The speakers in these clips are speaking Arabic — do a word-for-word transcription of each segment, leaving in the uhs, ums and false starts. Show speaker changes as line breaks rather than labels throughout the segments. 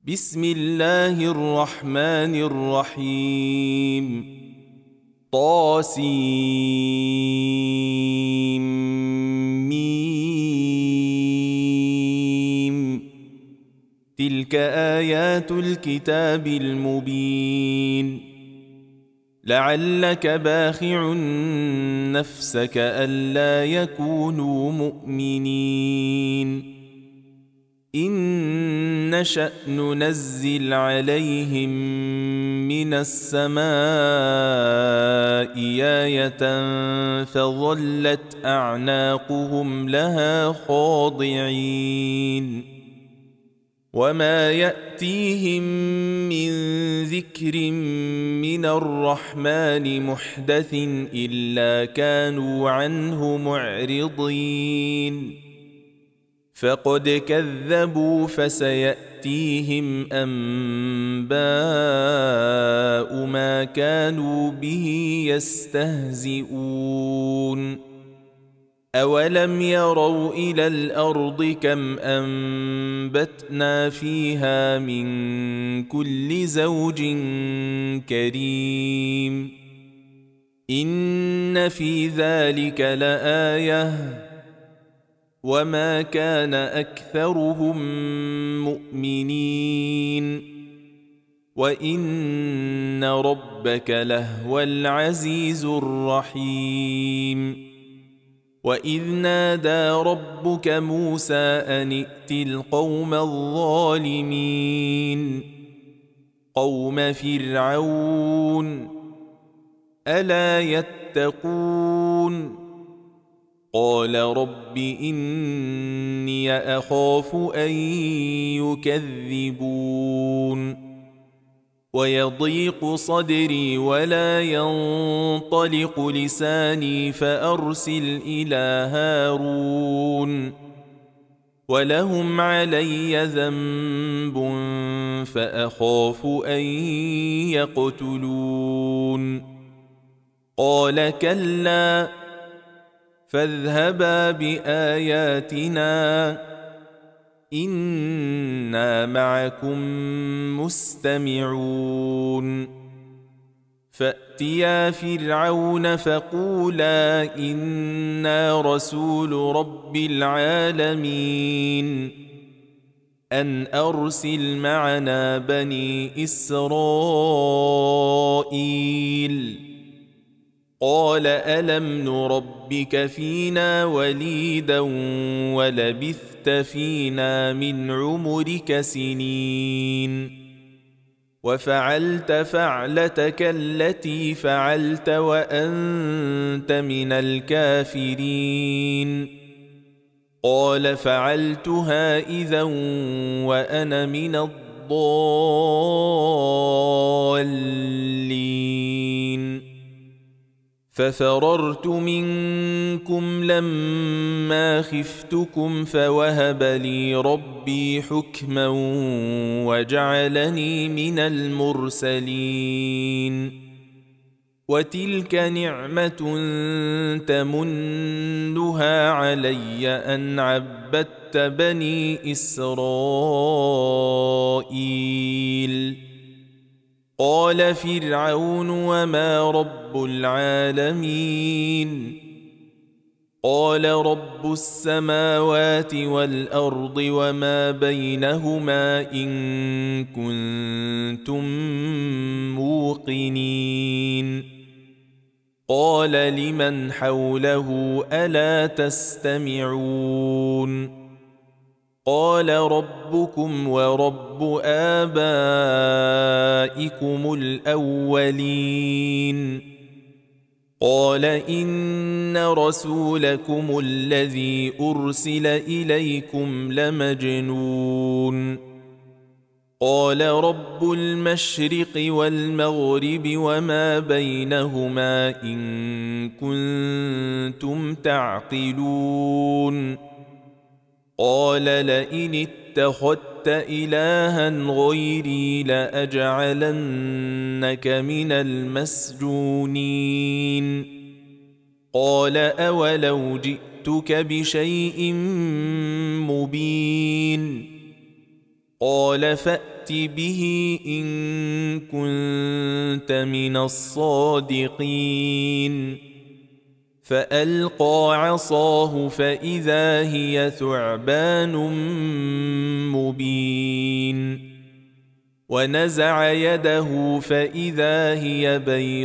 بسم الله الرحمن الرحيم طاسيم تلك آيات الكتاب المبين لعلك باخع نفسك ألا يكونوا مؤمنين إن نشأ ننزل عليهم من السماء آية فظلت أعناقهم لها خاضعين وما يأتيهم من ذكر من الرحمن محدث إلا كانوا عنه معرضين فقد كذبوا فسيأتيهم أنباء ما كانوا به يستهزئون أولم يروا إلى الأرض كم أنبتنا فيها من كل زوج كريم إن في ذلك لآية وما كان أكثرهم مؤمنين وإن ربك لهو العزيز الرحيم وإذ نادى ربك موسى أن ائت القوم الظالمين قوم فرعون ألا يتقون قال رب إني أخاف أن يكذبون ويضيق صدري ولا ينطلق لساني فأرسل إلى هارون ولهم علي ذنب فأخاف أن يقتلون قال كلا فاذهبا بآياتنا إنا معكم مستمعون فأتيا فرعون فقولا إنا رسول رب العالمين أن أرسل معنا بني إسرائيل قال ألم نربك فينا وليدا ولبثت فينا من عمرك سنين وفعلت فعلتك التي فعلت وأنت من الكافرين قال فعلتها إذا وأنا من الضالين ففررت منكم لما خفتكم فوهب لي ربي حكما وجعلني من المرسلين وتلك نعمة تمنها علي أن عبدت بني إسرائيل قال فرعون وما رب العالمين قال رب السماوات والأرض وما بينهما إن كنتم موقنين قال لمن حوله ألا تستمعون قال ربكم ورب آبائكم الأولين قال إن رسولكم الذي أرسل إليكم لمجنون قال رب المشرق والمغرب وما بينهما إن كنتم تعقلون قال لئن اتخذت إلها غيري لأجعلنك من المسجونين قال أولو جئتك بشيء مبين قال فأت فأت به إن كنت من الصادقين فألقى عصاه فإذا هي ثعبان مبين ونزع يده فإذا هي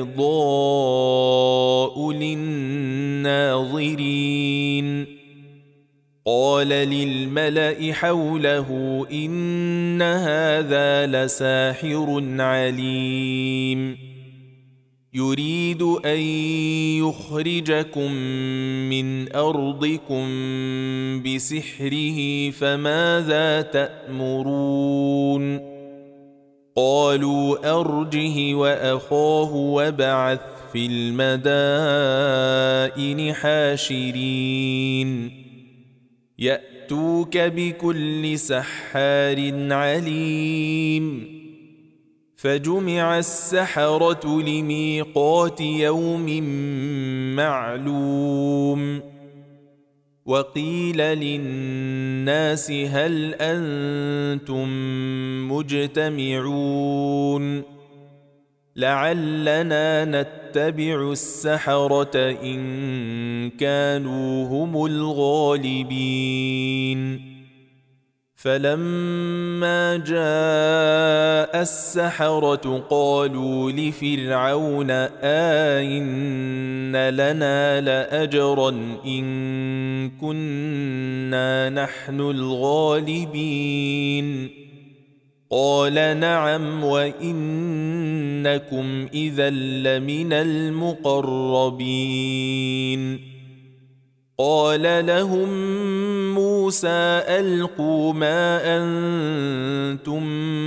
بيضاء للناظرين قال للملأ حوله إن هذا لساحر عليم يريد أن يخرجكم من أرضكم بسحره فماذا تأمرون قالوا أرجه وأخاه وابعث في المدائن حاشرين يأتوك بكل سحار عليم فجمع السحرة لميقات يوم معلوم وقيل للناس هل أنتم مجتمعون لعلنا نتبع السحرة إن كانوا هم الغالبين فلما جاء السحرة قالوا لفرعون آئن لنا لأجرا إن كنا نحن الغالبين قال نعم وإنكم إذا لمن المقربين قال لهم موسى ألقوا ما أنتم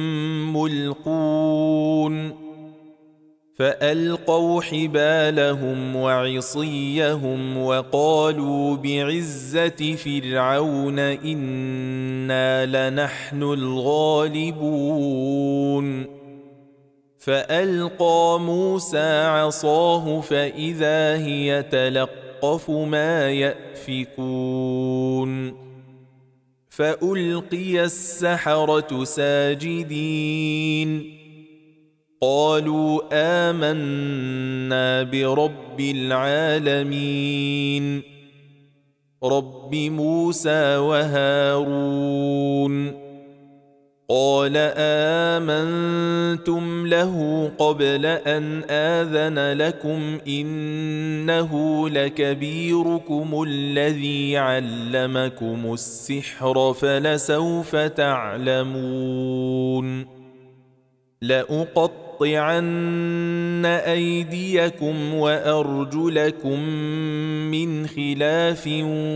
ملقون فألقوا حبالهم وعصيهم وقالوا بعزة فرعون إنا لنحن الغالبون فألقى موسى عصاه فإذا هي تلقى ما يأفكون فألقي السحرة ساجدين قالوا آمنا برب العالمين رب موسى وهارون قال آمنتم له قبل أن آذن لكم إنه لكبيركم الذي علمكم السحر فلسوف تعلمون لأقطعن أيديكم وأرجلكم من خلاف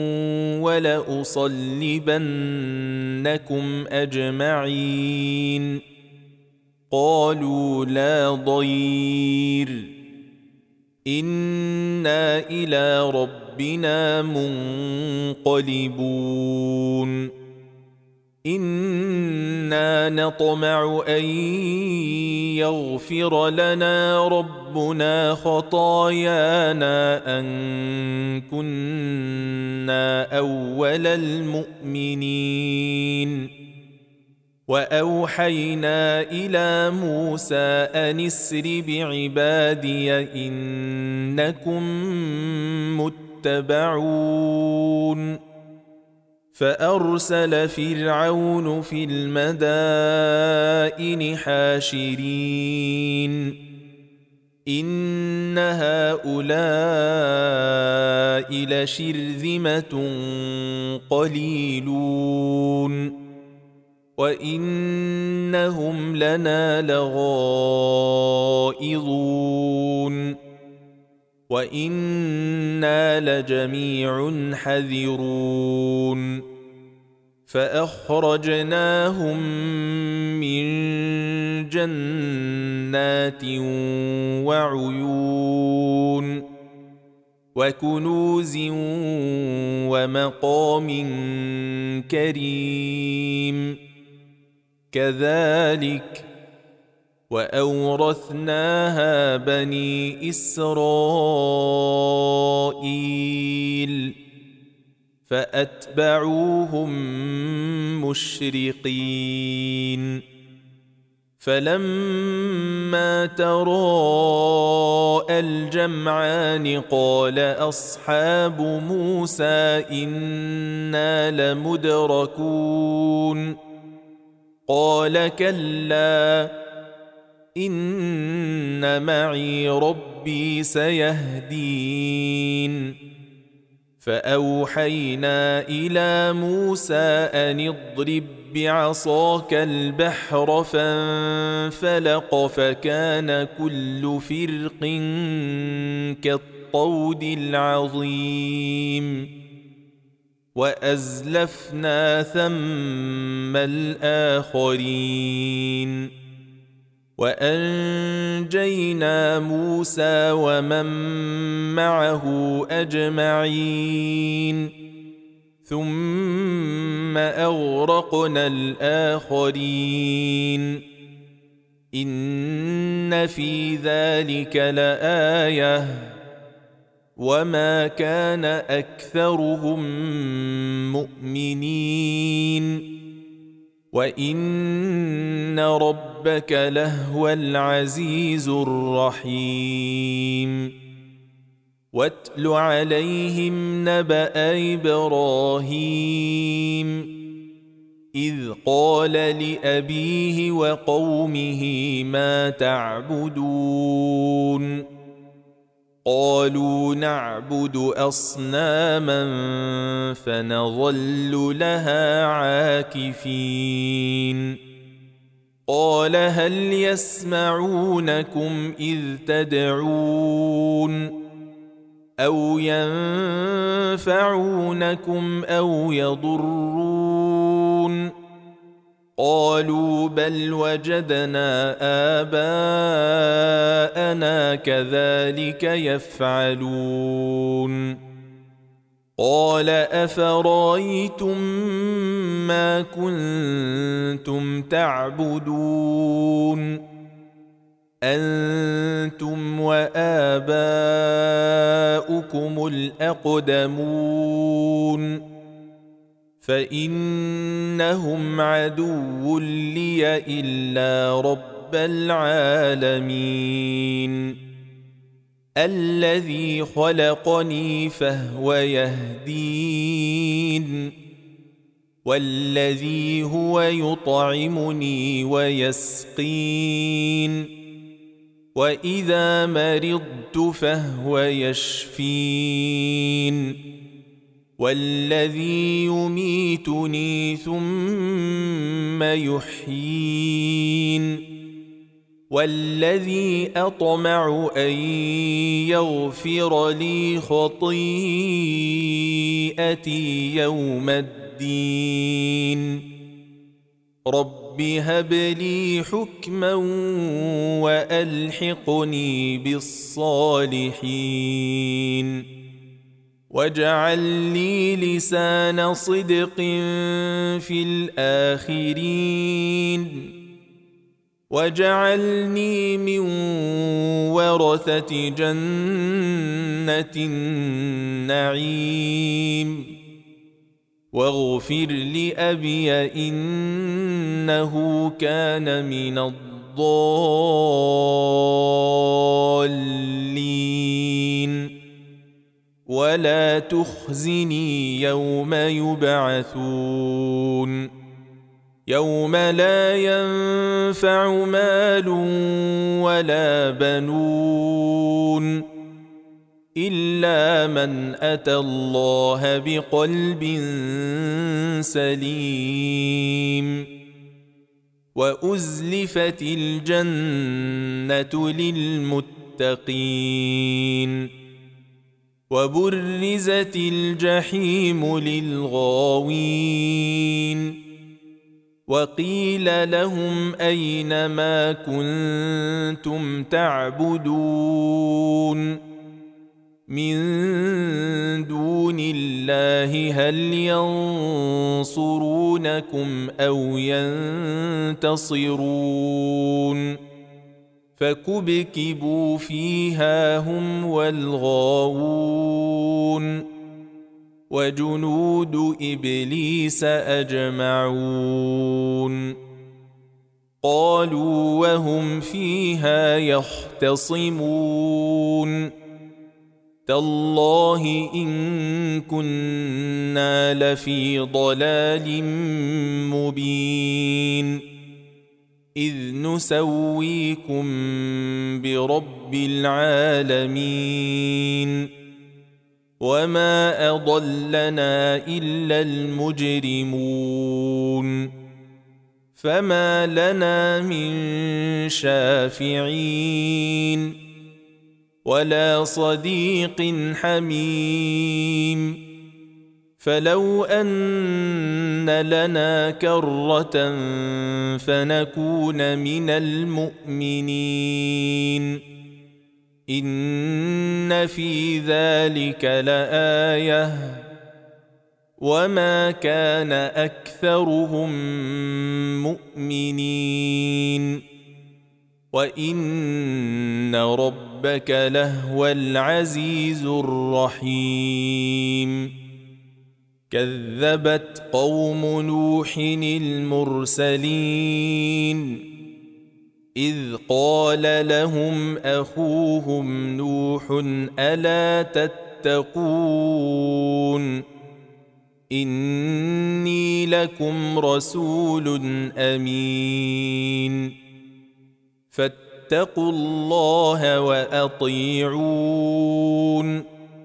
ولأصلبنكم أجمعين قالوا لا ضير إنا إلى ربنا منقلبون إنا نطمع أن يغفر لنا ربنا خطايانا أن كنا أول المؤمنين وأوحينا إلى موسى أن اسر بعبادي إنكم متبعون فأرسل فرعون في المدائن حاشرين إن هؤلاء لشرذمة قليلون وإنهم لنا لغائظون وإنا لجميع حذرون فأخرجناهم من جنات وعيون وكنوز ومقام كريم كذلك وأورثناها بني إسرائيل فأتبعوهم مشرقين فلما تراءى الجمعان قال أصحاب موسى إنا لمدركون قال كلا إن معي ربي سيهدين فأوحينا إلى موسى أن اضرب بعصاك البحر فانفلق فكان كل فرق كالطود العظيم وأزلفنا ثم الآخرين وأنجينا موسى ومن معه أجمعين ثم أغرقنا الآخرين إن في ذلك لآية وما كان أكثرهم مؤمنين وإن ربك لهو العزيز الرحيم واتل عليهم نبأ إبراهيم إذ قال لأبيه وقومه ما تعبدون قالوا نعبد أصناما فنظل لها عاكفين قال هل يسمعونكم إذ تدعون أو ينفعونكم أو يضرون قالوا بل وجدنا آباءنا كذلك يفعلون قال أفرأيتم ما كنتم تعبدون أنتم وآباؤكم الأقدمون فإنهم عدو لي إلا رب العالمين الذي خلقني فهو يهدين والذي هو يطعمني ويسقين وإذا مرضت فهو يشفين والذي يميتني ثم يحيين والذي أطمع أن يغفر لي خطيئتي يوم الدين رب هب لي حكما وألحقني بالصالحين واجعل لي لسان صدق في الآخرين واجعلني من ورثة جنة النعيم واغفر لأبي إنه كان من الضالين ولا تخزني يوم يبعثون يوم لا ينفع مال ولا بنون إلا من أتى الله بقلب سليم وأزلفت الجنة للمتقين وبرزت الجحيم للغاوين وقيل لهم أين ما كنتم تعبدون من دون الله هل ينصرونكم أو ينتصرون فكبكبوا فيها هم والغاوون وجنود إبليس أجمعون قالوا وهم فيها يختصمون تالله إن كنا لفي ضلال مبين إذ نسويكم برب العالمين وما أضلنا إلا المجرمون فما لنا من شافعين ولا صديق حميم فلو أن لنا كرة فنكون من المؤمنين إن في ذلك لآية وما كان أكثرهم مؤمنين وإن ربك لهو العزيز الرحيم كذبت قوم نوح المرسلين إذ قال لهم أخوهم نوح ألا تتقون إني لكم رسول أمين فاتقوا الله وأطيعون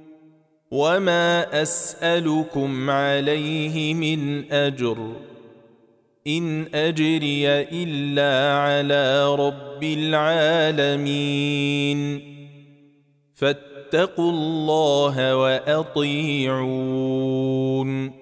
وما أسألكم عليه من أجر إن أجري إلا على رب العالمين فاتقوا الله وأطيعون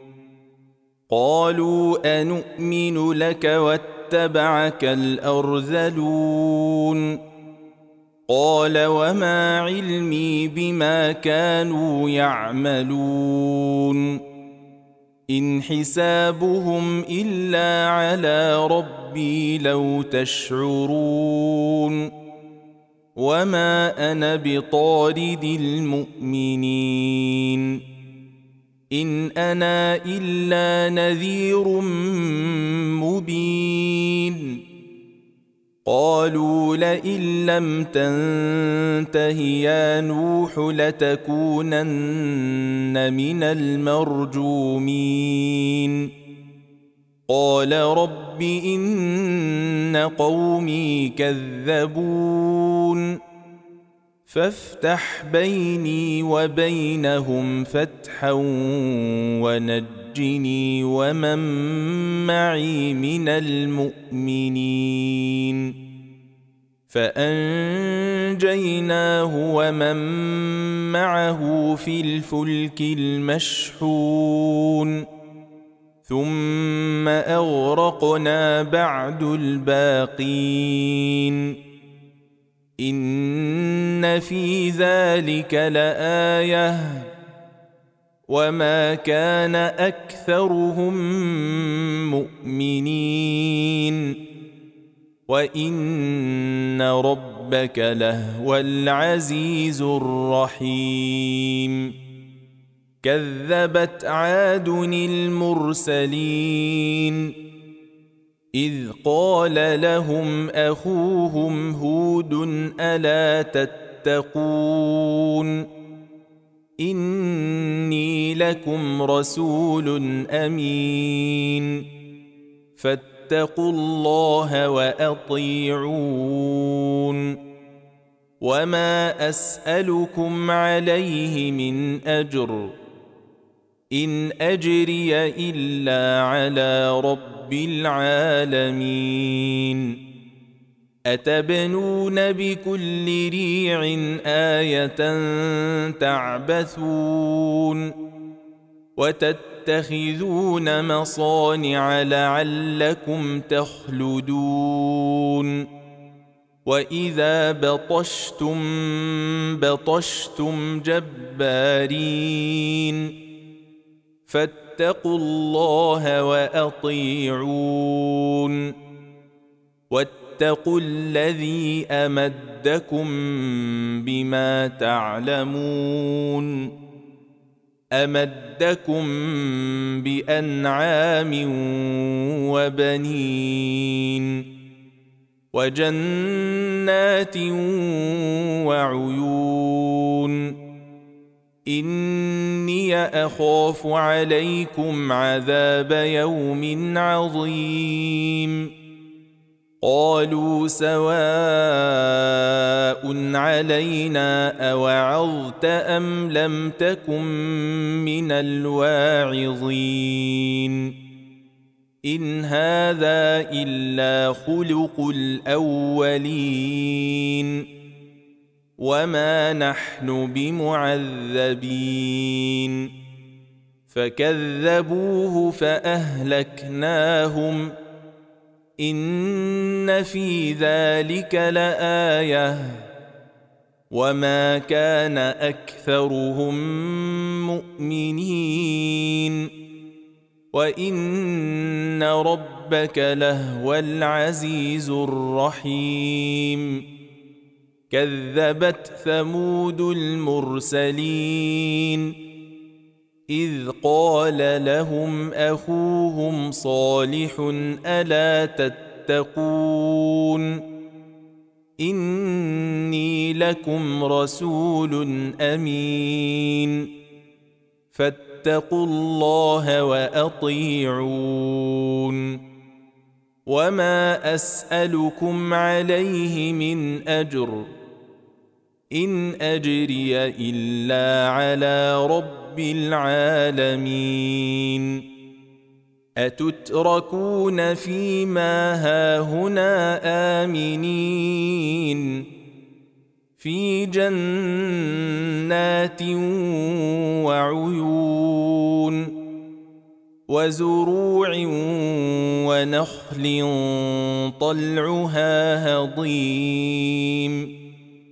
قالوا أنؤمن لك واتبعك الأرذلون قال وما علمي بما كانوا يعملون إن حسابهم إلا على ربي لو تشعرون وما أنا بطارد المؤمنين إن أنا إلا نذير مبين قالوا لئن لم تنته يا نوح لتكونن من المرجومين قال رب إن قومي كذبون فافتح بيني وبينهم فتحا ونجني ومن معي من المؤمنين فأنجيناه ومن معه في الفلك المشحون ثم أغرقنا بعد الباقين إن في ذلك لآية وما كان أكثرهم مؤمنين وإن ربك لهو العزيز الرحيم كذبت عاد المرسلين إذ قال لهم أخوهم هود ألا تتقون إني لكم رسول أمين فاتقوا الله وأطيعون وما أسألكم عليه من أجر إن أجري إلا على رب العالمين أتبنون بكل ريع آية تعبثون وتتخذون مصانع لعلكم تخلدون وإذا بطشتم بطشتم جبارين فاتقوا الله وأطيعون واتقوا الذي أمدكم بما تعلمون أمدكم بأنعام وبنين وجنات وعيون إني أخاف عليكم عذاب يوم عظيم قالوا سواء علينا أوعظت أم لم تكن من الواعظين إن هذا إلا خلق الأولين وما نحن بمعذبين فكذبوه فأهلكناهم إن في ذلك لآية وما كان أكثرهم مؤمنين وإن ربك لهو العزيز الرحيم كذبت ثمود المرسلين إذ قال لهم أخوهم صالح ألا تتقون إني لكم رسول أمين فاتقوا الله وأطيعون وما أسألكم عليه من أجر إن أجري إلا على رب العالمين أتتركون فيما هاهنا آمنين في جنات وعيون وزروع ونخل طلعها هضيم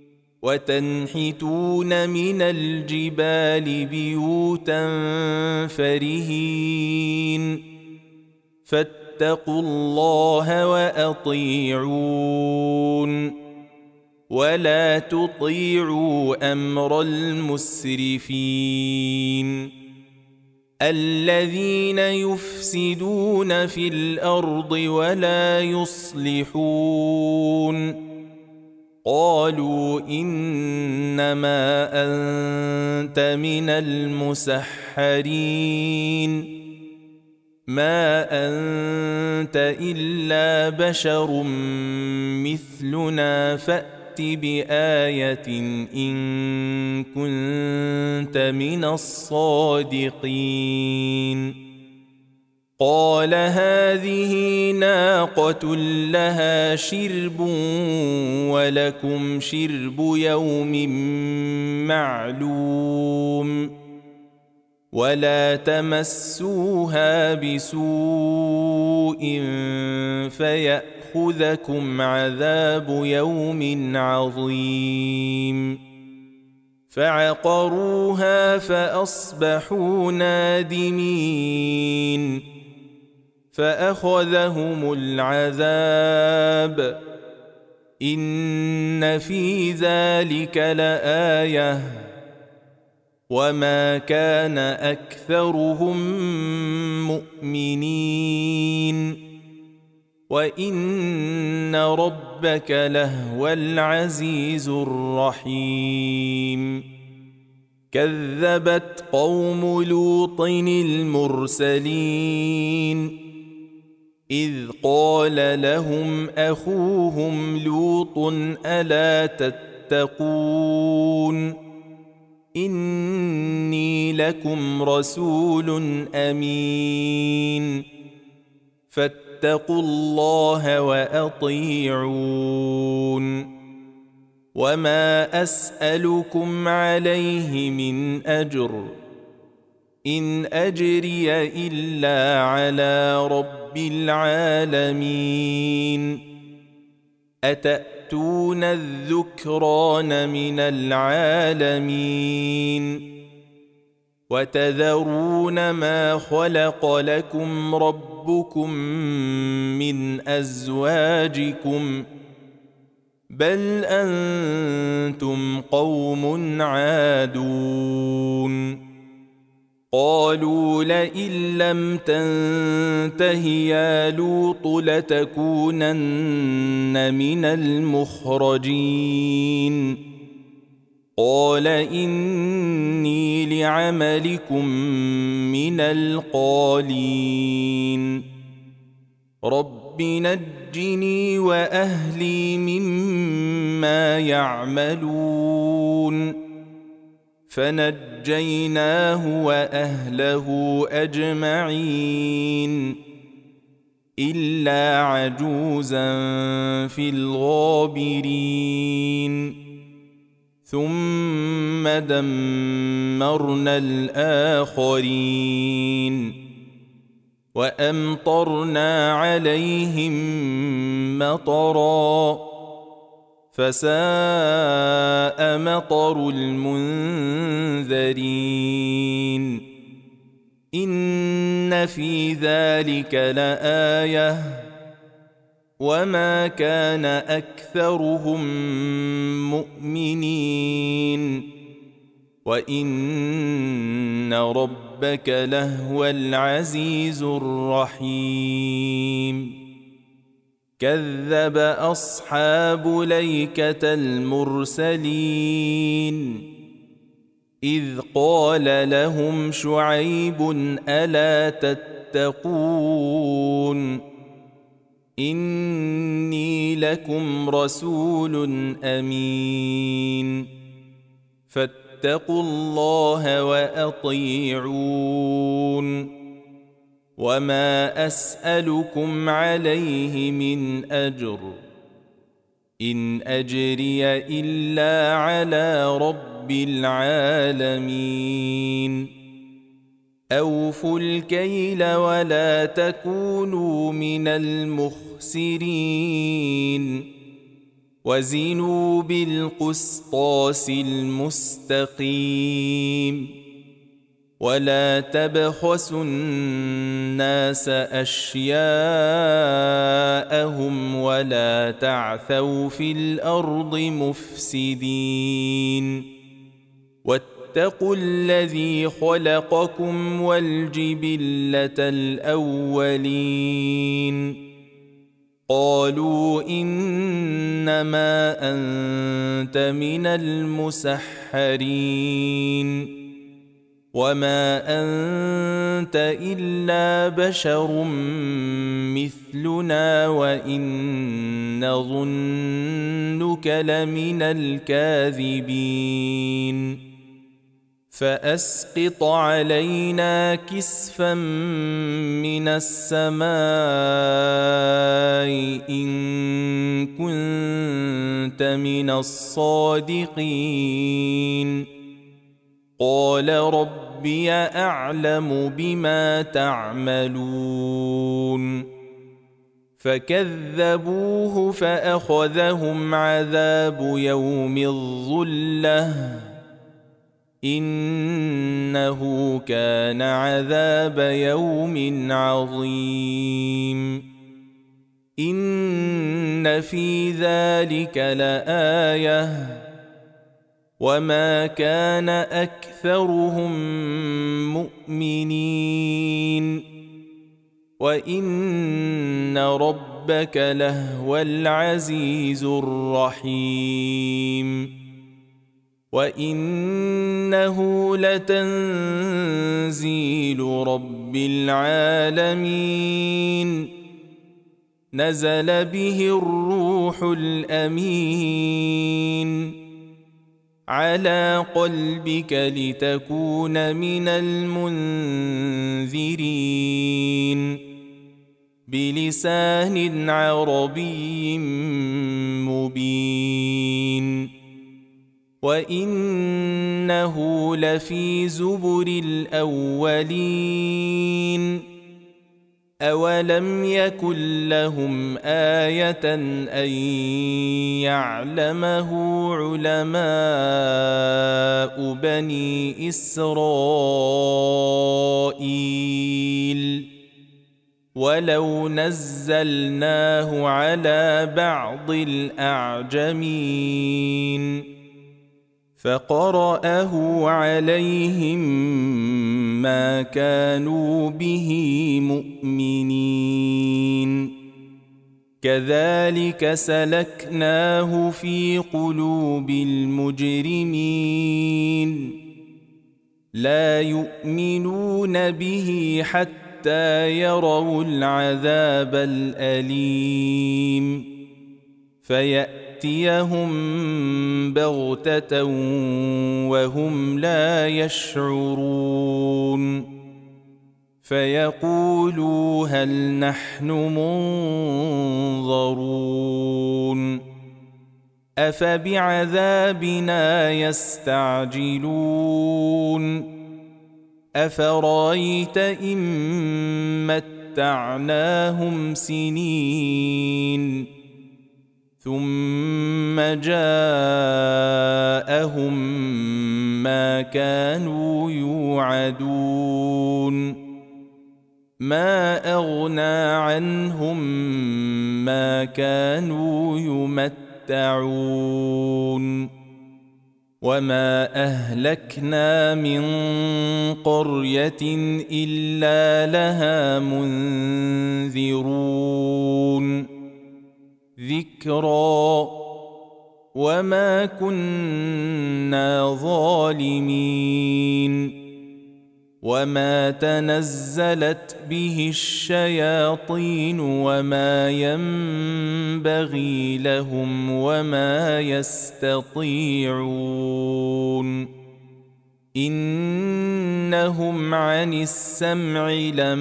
وتنحتون من الجبال بيوتا فرهين فاتقوا الله وأطيعون ولا تطيعوا أمر المسرفين الذين يفسدون في الأرض ولا يصلحون قالوا إنما أنت من المسحرين ما أنت إلا بشر مثلنا فأت بآية إن كنت من الصادقين قال هذه ناقة لها شرب ولكم شرب يوم معلوم ولا تمسوها بسوء فيأخذكم عذاب يوم عظيم فعقروها فأصبحوا نادمين فأخذهم العذاب إن في ذلك لآية وما كان أكثرهم مؤمنين وإن ربك لهو العزيز الرحيم كذبت قوم لوط المرسلين إذ قال لهم أخوهم لوط ألا تتقون إني لكم رسول أمين فاتقوا الله وأطيعون وما أسألكم عليه من أجر إن أجري إلا على رب العالمين أتأتون الذكران من العالمين وتذرون ما خلق لكم ربكم من أزواجكم بل أنتم قوم عادون قالوا لئن لم تنته يا لوط لتكونن من المخرجين قال إني لعملكم من القالين رب نجني وأهلي مما يعملون فنجيناه وأهله أجمعين إلا عجوزا في الغابرين ثم دمرنا الآخرين وأمطرنا عليهم مطرا فساء مطر المنذرين إن في ذلك لآية وما كان أكثرهم مؤمنين وإن ربك لهو العزيز الرحيم كذب أصحاب ليكة المرسلين إذ قال لهم شعيب ألا تتقون إني لكم رسول أمين فاتقوا الله وأطيعون وما أسألكم عليه من أجر إن أجري إلا على رب العالمين أوفوا الكيل ولا تكونوا من المخسرين وزنوا بالقسطاس المستقيم ولا تبخسوا الناس أشياءهم ولا تعثوا في الأرض مفسدين واتقوا الذي خلقكم والجبلة الأولين قالوا إنما أنت من المسحرين وما أنت إلا بشر مثلنا وإن نظنك لمن الكاذبين فأسقط علينا كسفا من السماء إن كنت من الصادقين قال ربي أعلم بما تعملون فكذبوه فأخذهم عذاب يوم الظلة إنه كان عذاب يوم عظيم إن في ذلك لآية وما كان أكثرهم مؤمنين وإن ربك لهو العزيز الرحيم وإنه لتنزيل رب العالمين نزل به الروح الأمين على قلبك لتكون من المنذرين بلسان عربي مبين وإنه لفي زبر الأولين أولم يكن لهم آية أن يعلمه علماء بني إسرائيل ولو نزلناه على بعض الأعجمين فقرأه عليهم ما كانوا به مؤمنين كذلك سلكناه في قلوب المجرمين لا يؤمنون به حتى يروا العذاب الأليم فيأتيهم بغتة وهم لا يشعرون فيقولوا هل نحن منظرون أفبعذابنا يستعجلون أفرأيت إن متعناهم سنين ثم جاءهم ما كانوا يوعدون ما أغنى عنهم ما كانوا يمتعون وما أهلكنا من قرية إلا لها منذرون ذكرى وما كنا ظالمين وما تنزلت به الشياطين وما ينبغي لهم وما يستطيعون إنهم عن السمع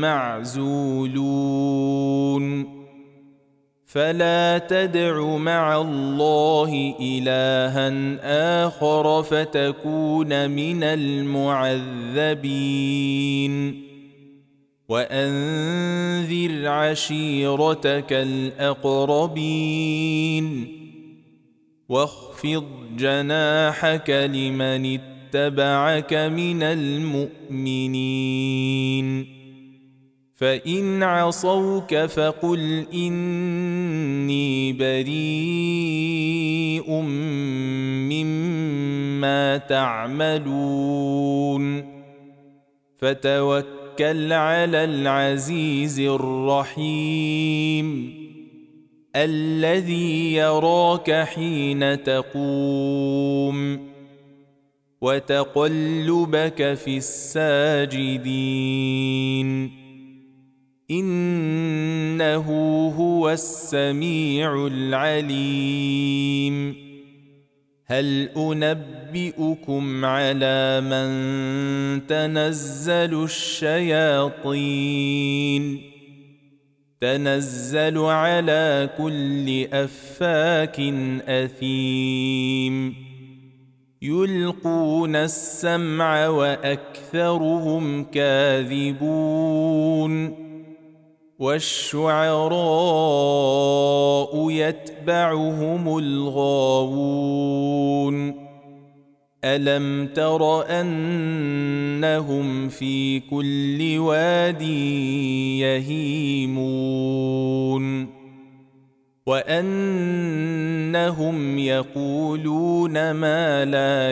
لمعزولون فلا تدع مع الله إلها آخر فتكون من المعذبين وأنذر عشيرتك الأقربين واخفض جناحك لمن اتبعك من المؤمنين فإن عصوك فقل إني بريء مما تعملون فتوكل على العزيز الرحيم الذي يراك حين تقوم وتقلبك في الساجدين إنه هو السميع العليم هل أنبئكم على من تنزل الشياطين تنزل على كل أفاك أثيم يلقون السمع وأكثرهم كاذبون والشعراء يتبعهم الغاوون ألم تر أنهم في كل واد يهيمون وأنهم يقولون ما لا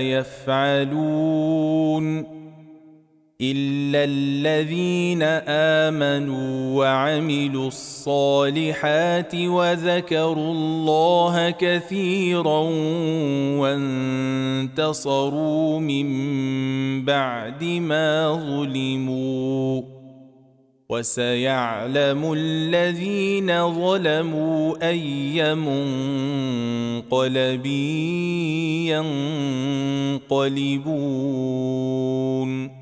يفعلون إلا الذين آمنوا وعملوا الصالحات وذكروا الله كثيرا وانتصروا من بعد ما ظلموا وسيعلم الذين ظلموا أي منقلب ينقلبون